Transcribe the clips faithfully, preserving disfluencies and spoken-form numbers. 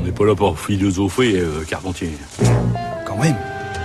n'est pas là pour philosopher, euh, Carpentier. Quand même.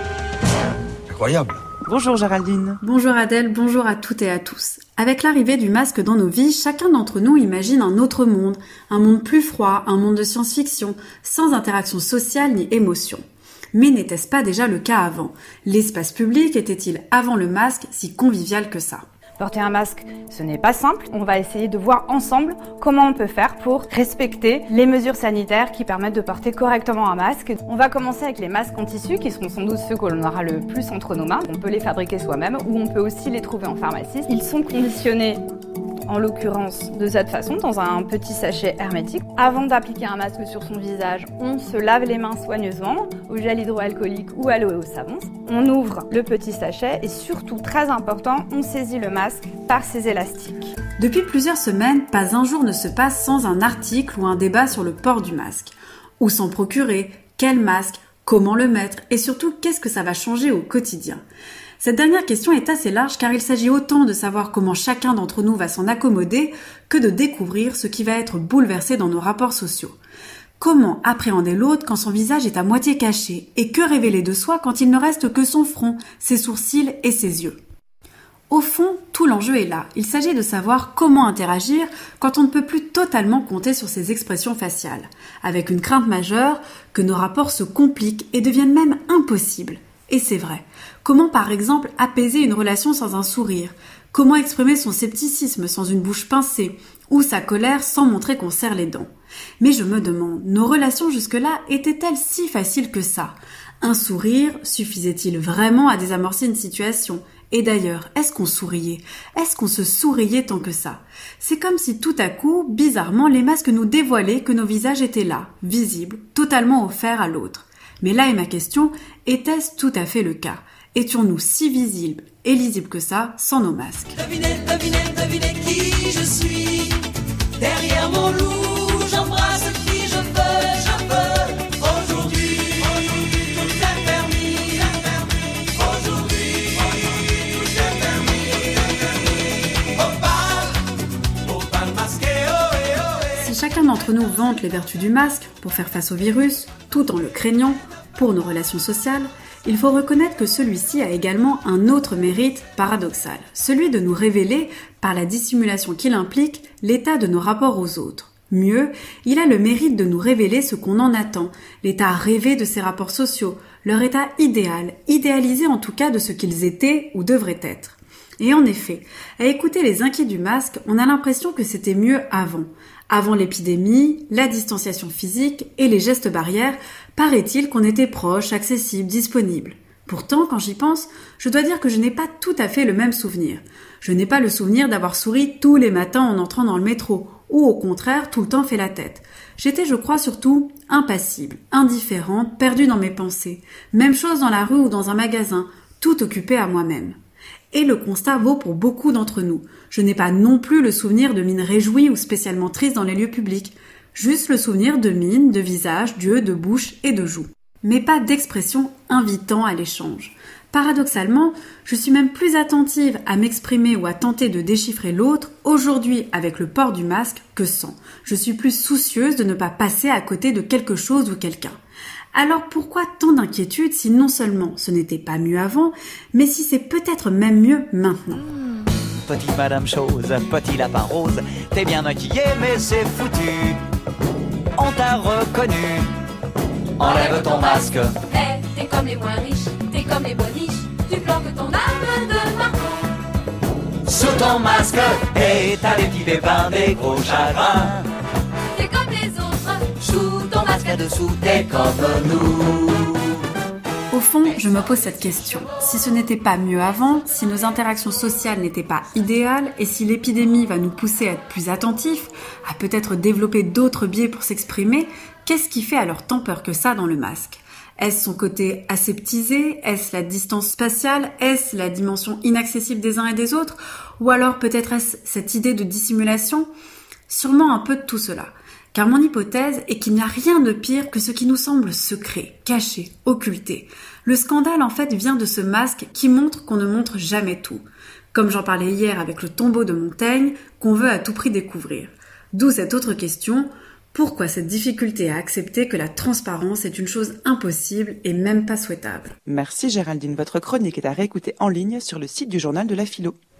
Incroyable. Bonjour Géraldine. Bonjour Adèle, bonjour à toutes et à tous. Avec l'arrivée du masque dans nos vies, chacun d'entre nous imagine un autre monde, un monde plus froid, un monde de science-fiction, sans interaction sociale ni émotion. Mais n'était-ce pas déjà le cas avant ? L'espace public était-il avant le masque si convivial que ça ? Porter un masque, ce n'est pas simple. On va essayer de voir ensemble comment on peut faire pour respecter les mesures sanitaires qui permettent de porter correctement un masque. On va commencer avec les masques en tissu qui seront sans doute ceux que l'on aura le plus entre nos mains. On peut les fabriquer soi-même ou on peut aussi les trouver en pharmacie. Ils sont conditionnés en l'occurrence de cette façon, dans un petit sachet hermétique. Avant d'appliquer un masque sur son visage, on se lave les mains soigneusement au gel hydroalcoolique ou à l'eau et au savon. On ouvre le petit sachet et surtout, très important, on saisit le masque par ses élastiques. Depuis plusieurs semaines, pas un jour ne se passe sans un article ou un débat sur le port du masque. Où s'en procurer ? Quel masque ? Comment le mettre ? Et surtout, qu'est-ce que ça va changer au quotidien ? Cette dernière question est assez large car il s'agit autant de savoir comment chacun d'entre nous va s'en accommoder que de découvrir ce qui va être bouleversé dans nos rapports sociaux. Comment appréhender l'autre quand son visage est à moitié caché et que révéler de soi quand il ne reste que son front, ses sourcils et ses yeux ? Au fond, tout l'enjeu est là. Il s'agit de savoir comment interagir quand on ne peut plus totalement compter sur ses expressions faciales, avec une crainte majeure que nos rapports se compliquent et deviennent même impossibles. Et c'est vrai. Comment par exemple apaiser une relation sans un sourire ? Comment exprimer son scepticisme sans une bouche pincée ? Ou sa colère sans montrer qu'on serre les dents ? Mais je me demande, nos relations jusque-là étaient-elles si faciles que ça ? Un sourire suffisait-il vraiment à désamorcer une situation ? Et d'ailleurs, est-ce qu'on souriait ? Est-ce qu'on se souriait tant que ça ? C'est comme si tout à coup, bizarrement, les masques nous dévoilaient que nos visages étaient là, visibles, totalement offerts à l'autre. Mais là est ma question, était-ce tout à fait le cas ? Étions-nous si visibles et lisibles que ça, sans nos masques ? Devinez, devinez, devinez qui je suis. Derrière mon loup, j'embrasse qui je veux, je veux. Aujourd'hui, aujourd'hui, tout est permis. Aujourd'hui, tout est permis. Au bal, au bal masqué, oh et oh et. Si chacun d'entre nous vante les vertus du masque pour faire face au virus, tout en le craignant, pour nos relations sociales, il faut reconnaître que celui-ci a également un autre mérite paradoxal, celui de nous révéler, par la dissimulation qu'il implique, l'état de nos rapports aux autres. Mieux, il a le mérite de nous révéler ce qu'on en attend, l'état rêvé de ces rapports sociaux, leur état idéal, idéalisé en tout cas de ce qu'ils étaient ou devraient être. Et en effet, à écouter les inquiets du masque, on a l'impression que c'était mieux avant. Avant l'épidémie, la distanciation physique et les gestes barrières, paraît-il qu'on était proche, accessible, disponible. Pourtant, quand j'y pense, je dois dire que je n'ai pas tout à fait le même souvenir. Je n'ai pas le souvenir d'avoir souri tous les matins en entrant dans le métro, ou au contraire, tout le temps fait la tête. J'étais, je crois, surtout impassible, indifférente, perdue dans mes pensées. Même chose dans la rue ou dans un magasin, tout occupé à moi-même. Et le constat vaut pour beaucoup d'entre nous. Je n'ai pas non plus le souvenir de mine réjouie ou spécialement triste dans les lieux publics. Juste le souvenir de mine, de visage, d'yeux, de bouche et de joues. Mais pas d'expression invitant à l'échange. Paradoxalement, je suis même plus attentive à m'exprimer ou à tenter de déchiffrer l'autre aujourd'hui avec le port du masque que sans. Je suis plus soucieuse de ne pas passer à côté de quelque chose ou quelqu'un. Alors pourquoi tant d'inquiétude si non seulement ce n'était pas mieux avant, mais si c'est peut-être même mieux maintenant ? Petite madame chose, petit lapin rose, t'es bien maquillée mais c'est foutu. On t'a reconnu. Enlève ton masque. Hey, t'es comme les moins riches, t'es comme les boniches, tu planques ton âme de marron. Sous ton masque, et t'as des petits pépins, des gros chagrins. T'es comme les autres, sous ton masque Dessous, t'es comme nous. Au fond, je me pose cette question. Si ce n'était pas mieux avant, si nos interactions sociales n'étaient pas idéales, et si l'épidémie va nous pousser à être plus attentifs, à peut-être développer d'autres biais pour s'exprimer, qu'est-ce qui fait alors tant peur que ça dans le masque ? Est-ce son côté aseptisé ? Est-ce la distance spatiale ? Est-ce la dimension inaccessible des uns et des autres ? Ou alors peut-être est-ce cette idée de dissimulation ? Sûrement un peu de tout cela. Car mon hypothèse est qu'il n'y a rien de pire que ce qui nous semble secret, caché, occulté. Le scandale en fait vient de ce masque qui montre qu'on ne montre jamais tout. Comme j'en parlais hier avec le tombeau de Montaigne, qu'on veut à tout prix découvrir. D'où cette autre question, Pourquoi cette difficulté à accepter que la transparence est une chose impossible et même pas souhaitable? Merci Géraldine, votre chronique est à réécouter en ligne sur le site du journal de la philo.